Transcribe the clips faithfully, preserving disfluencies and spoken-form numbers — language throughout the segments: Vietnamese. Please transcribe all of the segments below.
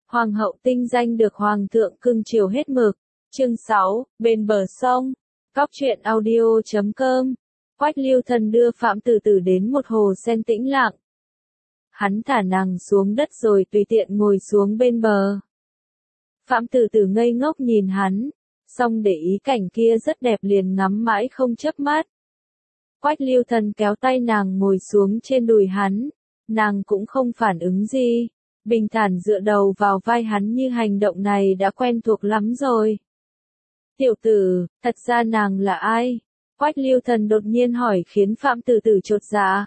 Hoàng hậu tinh danh được hoàng thượng cưng chiều hết mực. Chương sáu, bên bờ sông. Cóc truyện audio chấm com. Quách Lưu Thần đưa Phạm Tử Tử đến một hồ sen tĩnh lặng. Hắn thả nàng xuống đất rồi tùy tiện ngồi xuống bên bờ. Phạm Tử Tử ngây ngốc nhìn hắn, xong để ý cảnh kia rất đẹp liền ngắm mãi không chớp mắt. Quách Lưu Thần kéo tay nàng ngồi xuống trên đùi hắn, nàng cũng không phản ứng gì, bình thản dựa đầu vào vai hắn như hành động này đã quen thuộc lắm rồi. Tiểu tử, thật ra nàng là ai? Quách Lưu Thần đột nhiên hỏi khiến Phạm Tử Tử chột dạ.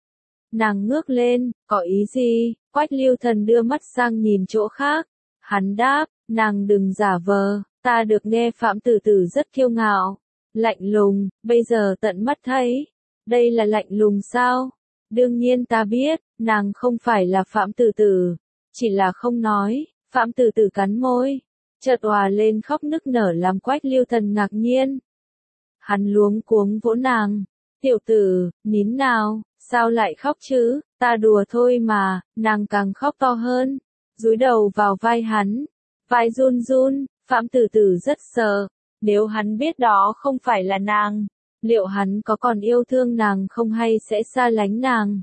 Nàng ngước lên, có ý gì? Quách Lưu Thần đưa mắt sang nhìn chỗ khác. Hắn đáp, nàng đừng giả vờ, ta được nghe Phạm Tử Tử rất kiêu ngạo, lạnh lùng, bây giờ tận mắt thấy. Đây là lạnh lùng sao? Đương nhiên ta biết, nàng không phải là Phạm Tử Tử, chỉ là không nói. Phạm Tử Tử cắn môi, chợt òa lên khóc nức nở làm Quách Lưu Thần ngạc nhiên. Hắn luống cuống vỗ nàng, tiểu tử, nín nào, sao lại khóc chứ, ta đùa thôi mà. Nàng càng khóc to hơn, dúi đầu vào vai hắn, vai run run. Phạm Tử Tử rất sợ, nếu hắn biết đó không phải là nàng, liệu hắn có còn yêu thương nàng không hay sẽ xa lánh nàng.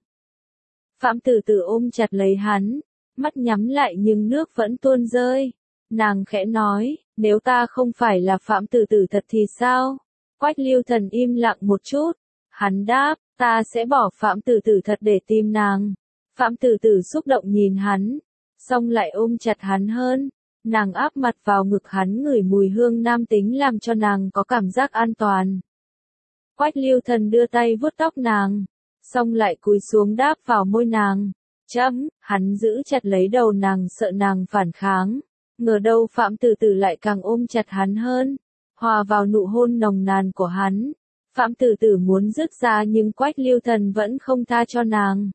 Phạm Tử Tử ôm chặt lấy hắn, mắt nhắm lại nhưng nước vẫn tuôn rơi. Nàng khẽ nói, nếu ta không phải là Phạm Tử Tử thật thì sao? Quách Lưu Thần im lặng một chút, hắn đáp, ta sẽ bỏ Phạm Tử Tử thật để tìm nàng. Phạm Tử Tử xúc động nhìn hắn, xong lại ôm chặt hắn hơn. Nàng áp mặt vào ngực hắn ngửi mùi hương nam tính làm cho nàng có cảm giác an toàn. Quách Lưu Thần đưa tay vuốt tóc nàng, xong lại cúi xuống đáp vào môi nàng. Chấm, hắn giữ chặt lấy đầu nàng sợ nàng phản kháng. Ngờ đâu Phạm Tử Tử lại càng ôm chặt hắn hơn, hòa vào nụ hôn nồng nàn của hắn. Phạm Tử Tử muốn dứt ra nhưng Quách Lưu Thần vẫn không tha cho nàng.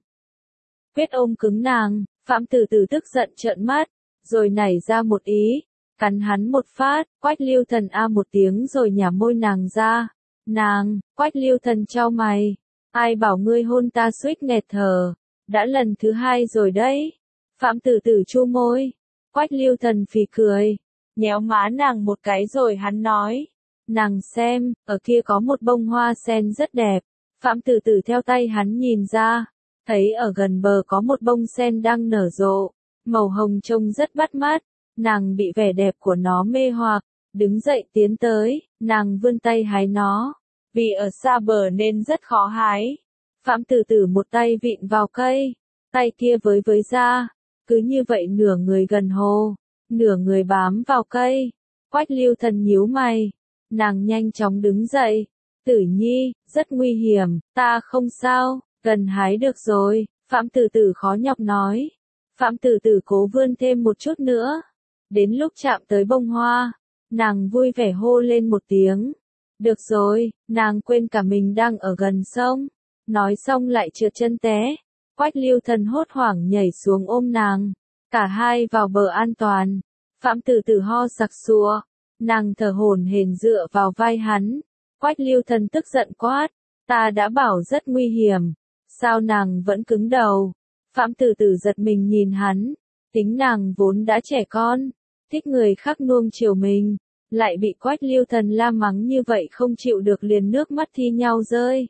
Quyết ôm cứng nàng, Phạm Tử Tử tức giận trợn mắt, rồi nảy ra một ý, cắn hắn một phát. Quách Lưu Thần a một tiếng rồi nhả môi nàng ra. Nàng, Quách Lưu Thần chau mày, ai bảo ngươi hôn ta suýt nghẹt thở, đã lần thứ hai rồi đấy. Phạm Tử Tử chu môi, Quách Lưu Thần phì cười, nhéo má nàng một cái rồi hắn nói, nàng xem, ở kia có một bông hoa sen rất đẹp. Phạm Tử Tử theo tay hắn nhìn ra, thấy ở gần bờ có một bông sen đang nở rộ, màu hồng trông rất bắt mắt. Nàng bị vẻ đẹp của nó mê hoặc, đứng dậy tiến tới, nàng vươn tay hái nó, vì ở xa bờ nên rất khó hái. Phạm Tử Tử một tay vịn vào cây, tay kia với với ra, cứ như vậy nửa người gần hồ, nửa người bám vào cây. Quách Lưu Thần nhíu mày, nàng nhanh chóng đứng dậy, Tử Nhi, rất nguy hiểm, ta không sao, gần hái được rồi. Phạm Tử Tử khó nhọc nói. Phạm Tử Tử cố vươn thêm một chút nữa, đến lúc chạm tới bông hoa, nàng vui vẻ hô lên một tiếng. Được rồi, nàng quên cả mình đang ở gần sông, nói xong lại trượt chân té. Quách Lưu Thần hốt hoảng nhảy xuống ôm nàng, cả hai vào bờ an toàn. Phạm Tử Tử ho sặc sụa, nàng thở hổn hển dựa vào vai hắn. Quách Lưu Thần tức giận quát, ta đã bảo rất nguy hiểm, sao nàng vẫn cứng đầu? Phạm Tử Tử giật mình nhìn hắn, tính nàng vốn đã trẻ con, thích người khác nuông chiều mình, lại bị Quách Lưu Thần la mắng như vậy không chịu được liền nước mắt thi nhau rơi.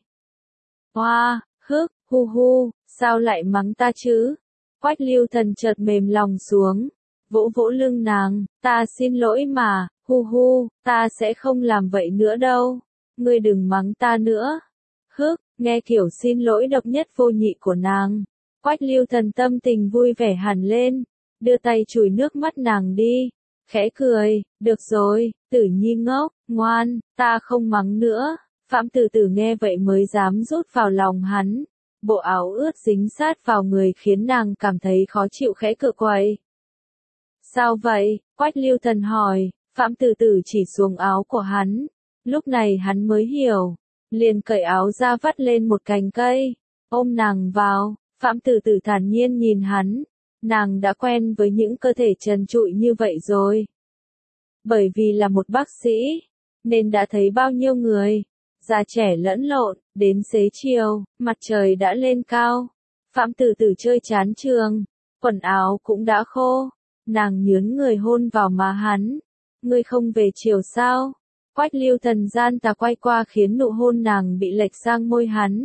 Hoa, hức, hu hu, sao lại mắng ta chứ? Quách Lưu Thần chợt mềm lòng xuống, vỗ vỗ lưng nàng, ta xin lỗi mà, hu hu, ta sẽ không làm vậy nữa đâu, ngươi đừng mắng ta nữa. Hức, nghe kiểu xin lỗi độc nhất vô nhị của nàng. Quách Lưu Thần tâm tình vui vẻ hẳn lên, đưa tay chùi nước mắt nàng đi, khẽ cười, được rồi, Tử Nhi ngốc, ngoan, ta không mắng nữa. Phạm Tử Tử nghe vậy mới dám rút vào lòng hắn, bộ áo ướt dính sát vào người khiến nàng cảm thấy khó chịu khẽ cựa quậy. Sao vậy? Quách Lưu Thần hỏi. Phạm Tử Tử chỉ xuống áo của hắn, lúc này hắn mới hiểu, liền cởi áo ra vắt lên một cành cây, ôm nàng vào. Phạm Tử Tử thản nhiên nhìn hắn, nàng đã quen với những cơ thể trần trụi như vậy rồi. Bởi vì là một bác sĩ, nên đã thấy bao nhiêu người, già trẻ lẫn lộn. Đến xế chiều, mặt trời đã lên cao. Phạm Tử Tử chơi chán trường, quần áo cũng đã khô, nàng nhướn người hôn vào má hắn. Ngươi không về chiều sao? Quách Lưu Thần gian tà quay qua khiến nụ hôn nàng bị lệch sang môi hắn.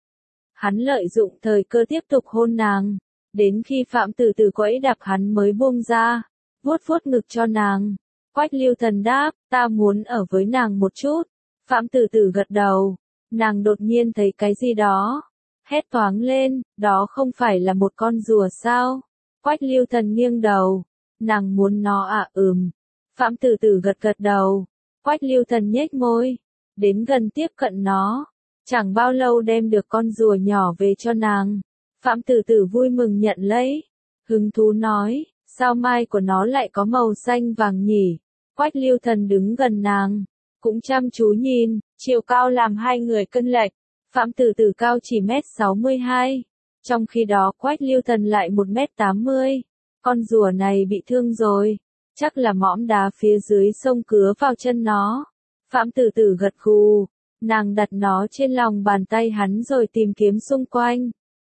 Hắn lợi dụng thời cơ tiếp tục hôn nàng, đến khi Phạm Tử Tử quẫy đạp hắn mới buông ra, vuốt vuốt ngực cho nàng. Quách Lưu Thần đáp, ta muốn ở với nàng một chút. Phạm Tử Tử gật đầu, nàng đột nhiên thấy cái gì đó, hét toáng lên, đó không phải là một con rùa sao? Quách Lưu Thần nghiêng đầu, nàng muốn nó à? Ừm. Phạm Tử Tử gật gật đầu. Quách Lưu Thần nhếch môi, đến gần tiếp cận nó, chẳng bao lâu đem được con rùa nhỏ về cho nàng. Phạm Tử Tử vui mừng nhận lấy, hứng thú nói, sao mai của nó lại có màu xanh vàng nhỉ? Quách Lưu Thần đứng gần nàng, cũng chăm chú nhìn, chiều cao làm hai người cân lệch. Phạm Tử Tử cao chỉ mét sáu mươi hai, trong khi đó Quách Lưu Thần lại một mét tám mươi. Con rùa này bị thương rồi, chắc là mõm đá phía dưới sông cứa vào chân nó. Phạm Tử Tử gật gù, nàng đặt nó trên lòng bàn tay hắn rồi tìm kiếm xung quanh.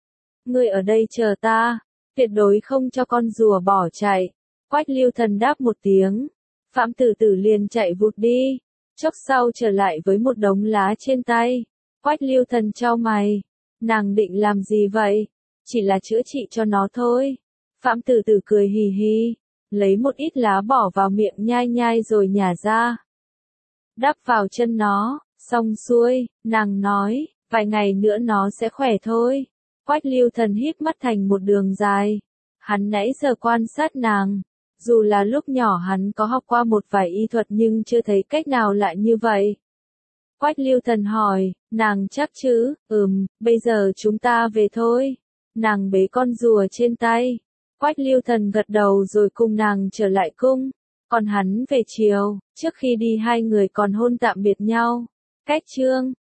Ngươi ở đây chờ ta, tuyệt đối không cho con rùa bỏ chạy. Quách Lưu Thần đáp một tiếng, Phạm Tử Tử liền chạy vụt đi, chốc sau trở lại với một đống lá trên tay. Quách Lưu Thần chau mày, nàng định làm gì vậy? Chỉ là chữa trị cho nó thôi. Phạm Tử Tử cười hì hì, lấy một ít lá bỏ vào miệng nhai nhai rồi nhả ra. Đắp vào chân nó, xong xuôi, nàng nói, vài ngày nữa nó sẽ khỏe thôi. Quách Lưu Thần híp mắt thành một đường dài. Hắn nãy giờ quan sát nàng, dù là lúc nhỏ hắn có học qua một vài y thuật nhưng chưa thấy cách nào lại như vậy. Quách Lưu Thần hỏi, nàng chắc chứ? Ừm, bây giờ chúng ta về thôi. Nàng bế con rùa trên tay. Quách Lưu Thần gật đầu rồi cùng nàng trở lại cung. Còn hắn về chiều, trước khi đi hai người còn hôn tạm biệt nhau. Cách chương